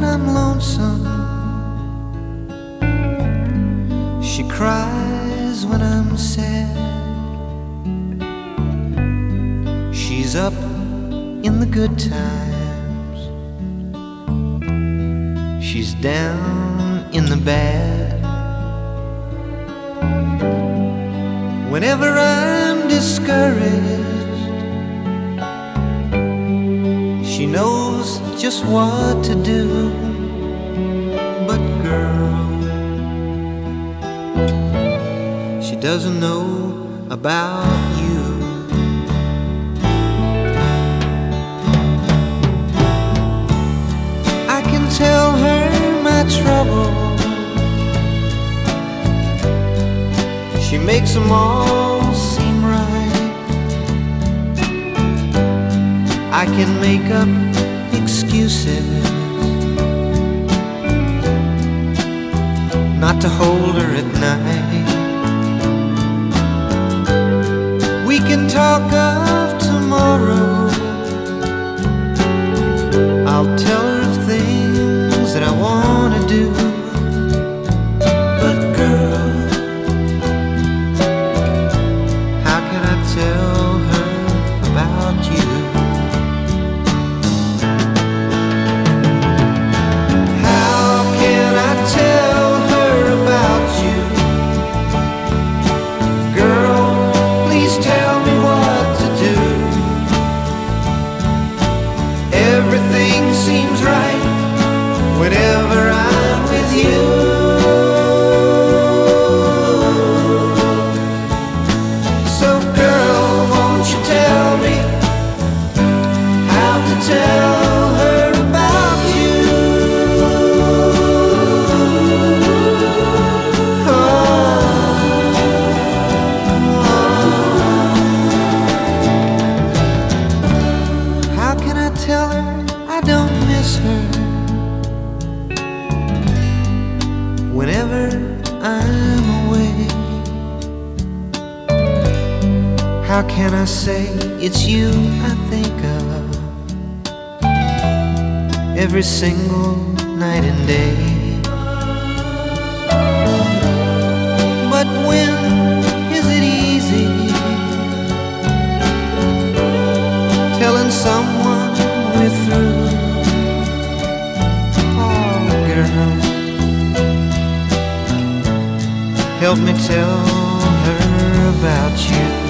when I'm lonesome. She cries when I'm sad. She's up in the good times. She's down in the bad. Whenever I'm discouraged, she knows just what to do. But girl, she doesn't know about you. I can tell her my trouble. She makes them all seem right. I can make up excuses not to hold her at night. We can talk of tomorrow. I'll tell her of things that I want to do. But girl, how can I tell her about you? How can I tell her about you? Girl, please tell me what to do. Everything seems right whenever I'm with you. So girl, won't you tell me how to tell her about you? How can I tell her I don't miss her whenever I'm away? How can I say it's you I think of every single night and day? But when is it easy telling someone we're through? Oh girl, help me tell her about you.